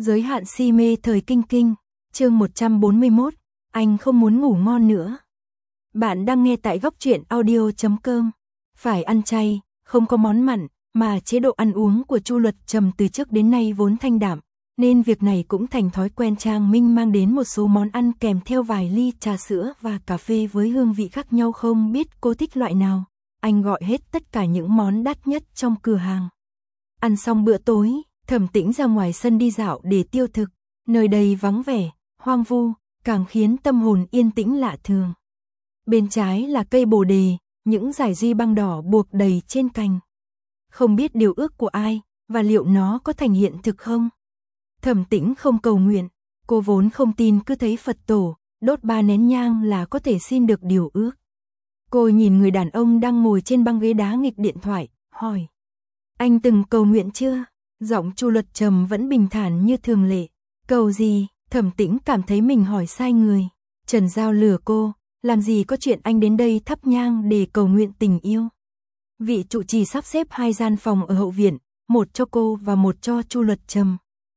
Giới hạn si mê thời kinh kinh, chương 141, anh không muốn ngủ ngon nữa. Bạn đang nghe tại góc truyện audio.com. Phải ăn chay, không có món mặn, mà chế độ ăn uống của Chu Luật Trầm từ trước đến nay vốn thanh đạm, nên việc này cũng thành thói quen. Trang Minh mang đến một số món ăn kèm theo vài ly trà sữa và cà phê với hương vị khác nhau, không biết cô thích loại nào. Anh gọi hết tất cả những món đắt nhất trong cửa hàng. Ăn xong bữa tối, Thẩm Tĩnh ra ngoài sân đi dạo để tiêu thực, nơi đây vắng vẻ, hoang vu, càng khiến tâm hồn yên tĩnh lạ thường. Bên trái là cây bồ đề, những dải duy băng đỏ buộc đầy trên cành. Không biết điều ước của ai, và liệu nó có thành hiện thực không? Thẩm Tĩnh không cầu nguyện, cô vốn không tin cứ thấy Phật tổ, đốt 3 nén nhang là có thể xin được điều ước. Cô nhìn người đàn ông đang ngồi trên băng ghế đá nghịch điện thoại, hỏi. Anh từng cầu nguyện chưa? Giọng Chu Luật Trầm vẫn bình thản như thường lệ. Cầu gì? Thẩm Tĩnh cảm thấy mình hỏi sai người. Trần Giao lừa cô, làm gì có chuyện anh đến đây thắp nhang để cầu nguyện tình yêu. Vị trụ trì sắp xếp 2 gian phòng ở hậu viện, một cho cô và một cho Chu Luật Trầm.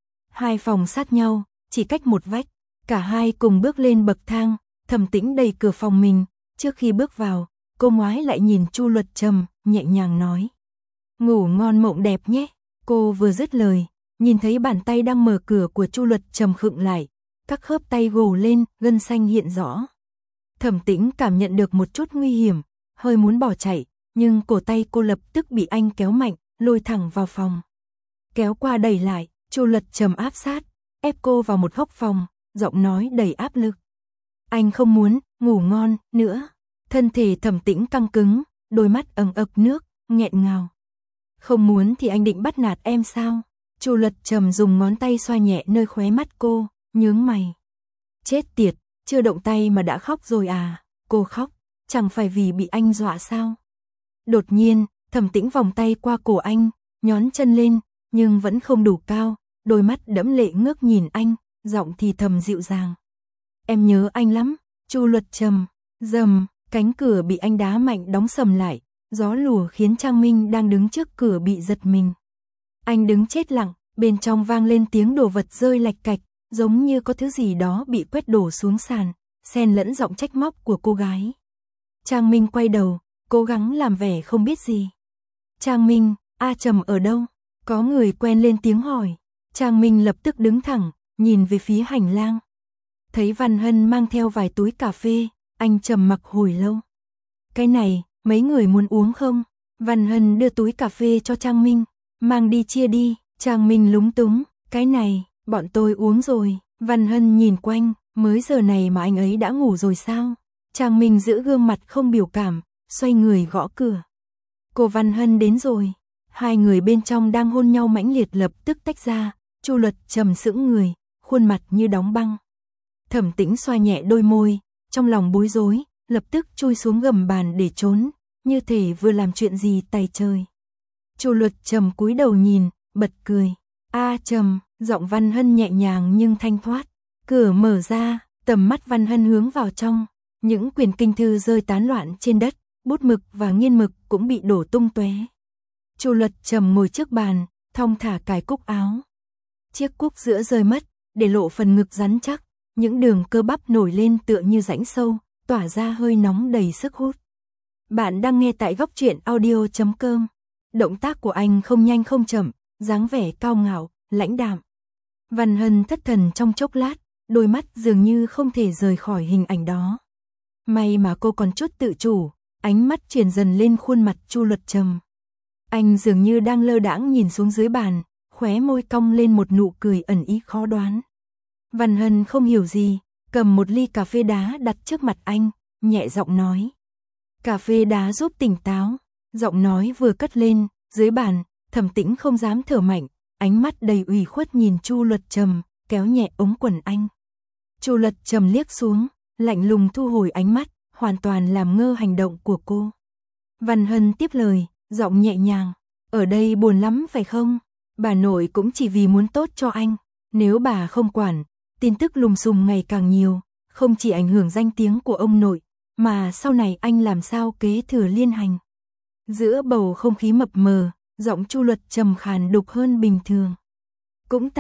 2 phòng sát nhau, chỉ cách một vách. Cả hai cùng bước lên bậc thang. Thẩm Tĩnh đẩy cửa phòng mình. Trước khi bước vào, cô ngoái lại nhìn Chu Luật Trầm, nhẹ nhàng nói. Ngủ ngon mộng đẹp nhé. Cô vừa dứt lời, nhìn thấy bàn tay đang mở cửa của Chu Luật Trầm khựng lại, các khớp tay gồ lên, gân xanh hiện rõ. Thẩm Tĩnh cảm nhận được một chút nguy hiểm, hơi muốn bỏ chạy, nhưng cổ tay cô lập tức bị anh kéo mạnh, lôi thẳng vào phòng. Kéo qua đẩy lại, Chu Luật Trầm áp sát, ép cô vào một góc phòng, giọng nói đầy áp lực. Anh không muốn ngủ ngon nữa. Thân thể Thẩm Tĩnh căng cứng, đôi mắt ẩn ực nước, nghẹn ngào. Không muốn thì anh định bắt nạt em sao? Chu Luật Trầm dùng ngón tay xoa nhẹ nơi khóe mắt cô, nhướng mày. Chết tiệt, chưa động tay mà đã khóc rồi à? Cô khóc, chẳng phải vì bị anh dọa sao? Đột nhiên, Thẩm Tĩnh vòng tay qua cổ anh, nhón chân lên, nhưng vẫn không đủ cao, đôi mắt đẫm lệ ngước nhìn anh, giọng thì thầm dịu dàng. Em nhớ anh lắm. Chu Luật Trầm. Rầm, cánh cửa bị anh đá mạnh đóng sầm lại. Gió lùa khiến Trang Minh đang đứng trước cửa bị giật mình. Anh đứng chết lặng, bên trong vang lên tiếng đồ vật rơi lạch cạch, giống như có thứ gì đó bị quét đổ xuống sàn, xen lẫn giọng trách móc của cô gái. Trang Minh quay đầu, cố gắng làm vẻ không biết gì. Trang Minh, A Trầm ở đâu? Có người quen lên tiếng hỏi. Trang Minh lập tức đứng thẳng, nhìn về phía hành lang. Thấy Văn Hân mang theo vài túi cà phê, anh trầm mặc hồi lâu. Cái này, mấy người muốn uống không? Văn Hân đưa túi cà phê cho Trang Minh. Mang đi chia đi. Trang Minh lúng túng. Cái này, bọn tôi uống rồi. Văn Hân nhìn quanh, mới giờ này mà anh ấy đã ngủ rồi sao? Trang Minh giữ gương mặt không biểu cảm, xoay người gõ cửa. Cô Văn Hân đến rồi. 2 người bên trong đang hôn nhau mãnh liệt lập tức tách ra. Chu Luật Trầm sững người, khuôn mặt như đóng băng. Thẩm Tĩnh xoa nhẹ đôi môi, trong lòng bối rối, lập tức chui xuống gầm bàn để trốn, như thể vừa làm chuyện gì tày trời. Chu Luật Trầm cúi đầu nhìn, bật cười. A Trầm, giọng Văn Hân nhẹ nhàng nhưng thanh thoát. Cửa mở ra, tầm mắt Văn Hân hướng vào trong, những quyển kinh thư rơi tán loạn trên đất, bút mực và nghiên mực cũng bị đổ tung tóe. Chu Luật Trầm ngồi trước bàn, thong thả cài cúc áo. Chiếc cúc giữa rơi mất, để lộ phần ngực rắn chắc, những đường cơ bắp nổi lên tựa như rãnh sâu, tỏa ra hơi nóng đầy sức hút. Bạn đang nghe tại góc truyện audio.com. Động tác của anh không nhanh không chậm, dáng vẻ cao ngạo, lãnh đạm. Văn Hân thất thần trong chốc lát, đôi mắt dường như không thể rời khỏi hình ảnh đó. May mà cô còn chút tự chủ, ánh mắt chuyển dần lên khuôn mặt Chu Luật Trầm. Anh dường như đang lơ đãng nhìn xuống dưới bàn, khóe môi cong lên một nụ cười ẩn ý khó đoán. Văn Hân không hiểu gì, cầm một ly cà phê đá đặt trước mặt anh, nhẹ giọng nói. Cà phê đá giúp tỉnh táo. Giọng nói vừa cất lên, dưới bàn, Thẩm Tĩnh không dám thở mạnh, ánh mắt đầy ủy khuất nhìn Chu Luật Trầm, kéo nhẹ ống quần anh. Chu Luật Trầm liếc xuống, lạnh lùng thu hồi ánh mắt, hoàn toàn làm ngơ hành động của cô. Văn Hân tiếp lời, giọng nhẹ nhàng. Ở đây buồn lắm phải không? Bà nội cũng chỉ vì muốn tốt cho anh. Nếu bà không quản, tin tức lùm xùm ngày càng nhiều, không chỉ ảnh hưởng danh tiếng của ông nội, mà sau này anh làm sao kế thừa liên hành. Giữa bầu không khí mập mờ, giọng Chu Luật Trầm khàn đục hơn bình thường. Cũng tạm,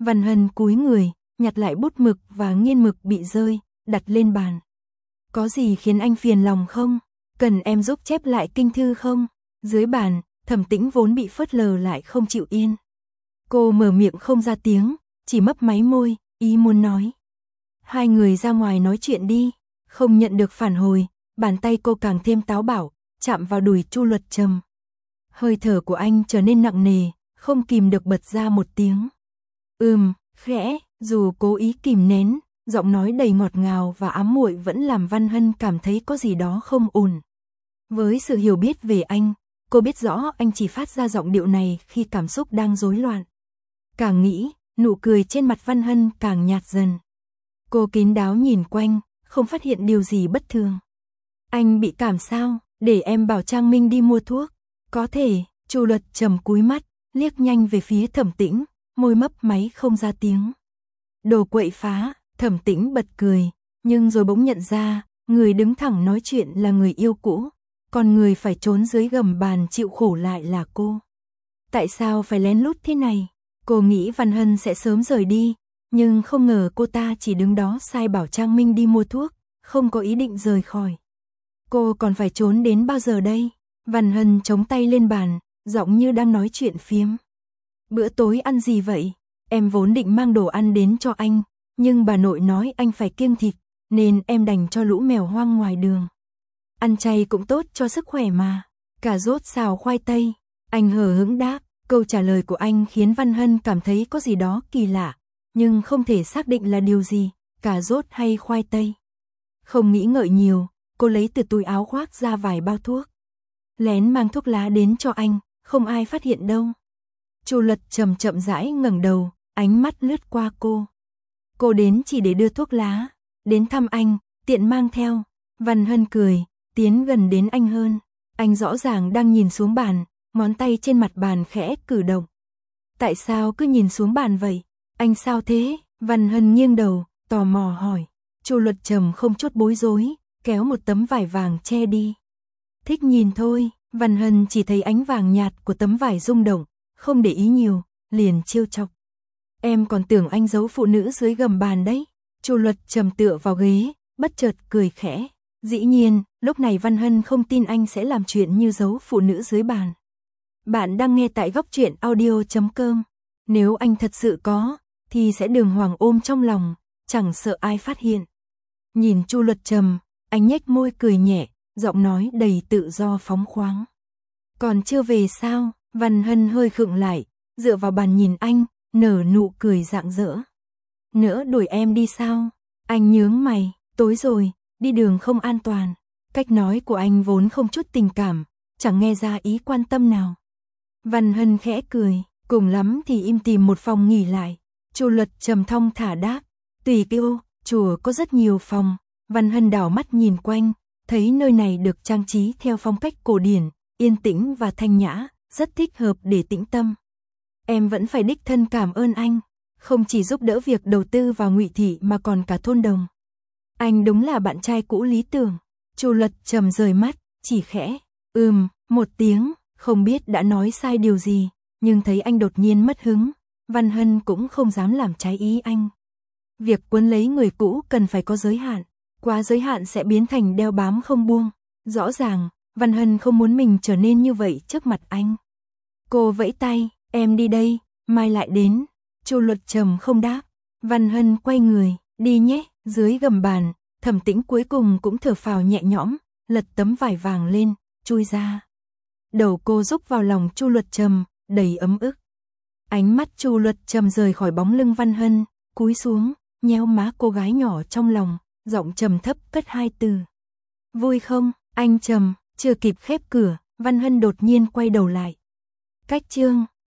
Văn Hân cúi người, nhặt lại bút mực và nghiên mực bị rơi, đặt lên bàn. Có gì khiến anh phiền lòng không? Cần em giúp chép lại kinh thư không? Dưới bàn, Thẩm Tĩnh vốn bị phớt lờ lại không chịu yên. Cô mở miệng không ra tiếng, chỉ mấp máy môi, ý muốn nói. Hai người ra ngoài nói chuyện đi. Không nhận được phản hồi, bàn tay cô càng thêm táo bạo, chạm vào đùi Chu Luật Trầm. Hơi thở của anh trở nên nặng nề, không kìm được bật ra một tiếng. Khẽ, dù cố ý kìm nén, giọng nói đầy ngọt ngào và ám muội vẫn làm Văn Hân cảm thấy có gì đó không ổn. Với sự hiểu biết về anh, cô biết rõ anh chỉ phát ra giọng điệu này khi cảm xúc đang rối loạn. Càng nghĩ, nụ cười trên mặt Văn Hân càng nhạt dần. Cô kín đáo nhìn quanh, không phát hiện điều gì bất thường. Anh bị cảm sao? Để em bảo Trang Minh đi mua thuốc. Có thể. Chu Luật Trầm cúi mắt, liếc nhanh về phía Thẩm Tĩnh, môi mấp máy không ra tiếng. Đồ quậy phá. Thẩm Tĩnh bật cười, nhưng rồi bỗng nhận ra, người đứng thẳng nói chuyện là người yêu cũ, còn người phải trốn dưới gầm bàn chịu khổ lại là cô. Tại sao phải lén lút thế này? Cô nghĩ Văn Hân sẽ sớm rời đi, nhưng không ngờ cô ta chỉ đứng đó sai bảo Trang Minh đi mua thuốc, không có ý định rời khỏi. Cô còn phải trốn đến bao giờ đây? Văn Hân chống tay lên bàn, giọng như đang nói chuyện phiếm. Bữa tối ăn gì vậy? Em vốn định mang đồ ăn đến cho anh, nhưng bà nội nói anh phải kiêng thịt, nên em đành cho lũ mèo hoang ngoài đường. Ăn chay cũng tốt cho sức khỏe mà. Cà rốt xào khoai tây. Anh hờ hững đáp, câu trả lời của anh khiến Văn Hân cảm thấy có gì đó kỳ lạ, nhưng không thể xác định là điều gì, cà rốt hay khoai tây. Không nghĩ ngợi nhiều, cô lấy từ túi áo khoác ra vài bao thuốc. Lén mang thuốc lá đến cho anh, không ai phát hiện đâu. Chu Luật Trầm chậm rãi ngẩng đầu, ánh mắt lướt qua cô. Cô đến chỉ để đưa thuốc lá, đến thăm anh, tiện mang theo. Văn Hân cười, tiến gần đến anh hơn. Anh rõ ràng đang nhìn xuống bàn, ngón tay trên mặt bàn khẽ cử động. Tại sao cứ nhìn xuống bàn vậy? Anh sao thế? Văn Hân nghiêng đầu, tò mò hỏi. Chu Luật Trầm không chút bối rối, kéo một tấm vải vàng che đi. Thích nhìn thôi. Văn Hân chỉ thấy ánh vàng nhạt của tấm vải rung động, không để ý nhiều, liền trêu chọc. Em còn tưởng anh giấu phụ nữ dưới gầm bàn đấy. Chu Luật Trầm tựa vào ghế, bất chợt cười khẽ. Dĩ nhiên, lúc này Văn Hân không tin anh sẽ làm chuyện như giấu phụ nữ dưới bàn. Bạn đang nghe tại Góc Truyện Audio.com. Nếu anh thật sự có, thì sẽ đường hoàng ôm trong lòng, chẳng sợ ai phát hiện. Nhìn Chu Luật Trầm, anh nhếch môi cười nhẹ, giọng nói đầy tự do phóng khoáng. Còn chưa về sao? Văn Hân hơi khựng lại, dựa vào bàn nhìn anh, nở nụ cười rạng rỡ. Nỡ đuổi em đi sao? Anh nhướng mày, tối rồi, đi đường không an toàn. Cách nói của anh vốn không chút tình cảm, chẳng nghe ra ý quan tâm nào. Văn Hân khẽ cười, cùng lắm thì im tìm một phòng nghỉ lại. Chu Luật Trầm thong thả đáp, tùy kêu, chùa có rất nhiều phòng. Văn Hân đảo mắt nhìn quanh, thấy nơi này được trang trí theo phong cách cổ điển, yên tĩnh và thanh nhã, rất thích hợp để tĩnh tâm. Em vẫn phải đích thân cảm ơn anh, không chỉ giúp đỡ việc đầu tư vào Ngụy Thị mà còn cả thôn đồng. Anh đúng là bạn trai cũ lý tưởng. Chu Luật Trầm rời mắt, chỉ khẽ, một tiếng, không biết đã nói sai điều gì, nhưng thấy anh đột nhiên mất hứng, Văn Hân cũng không dám làm trái ý anh. Việc quấn lấy người cũ cần phải có giới hạn, quá giới hạn sẽ biến thành đeo bám không buông. Rõ ràng, Văn Hân không muốn mình trở nên như vậy trước mặt anh. Cô vẫy tay, em đi đây, mai lại đến. Chu Luật Trầm không đáp. Văn Hân quay người, đi nhé. Dưới gầm bàn, Thẩm Tĩnh cuối cùng cũng thở phào nhẹ nhõm, lật tấm vải vàng lên, chui ra. Đầu cô rúc vào lòng Chu Luật Trầm, đầy ấm ức. Ánh mắt Chu Luật Trầm rời khỏi bóng lưng Văn Hân, cúi xuống, nhéo má cô gái nhỏ trong lòng, giọng trầm thấp cất hai từ. Vui không, anh Trầm? Chưa kịp khép cửa, Văn Hân đột nhiên quay đầu lại. Cách chương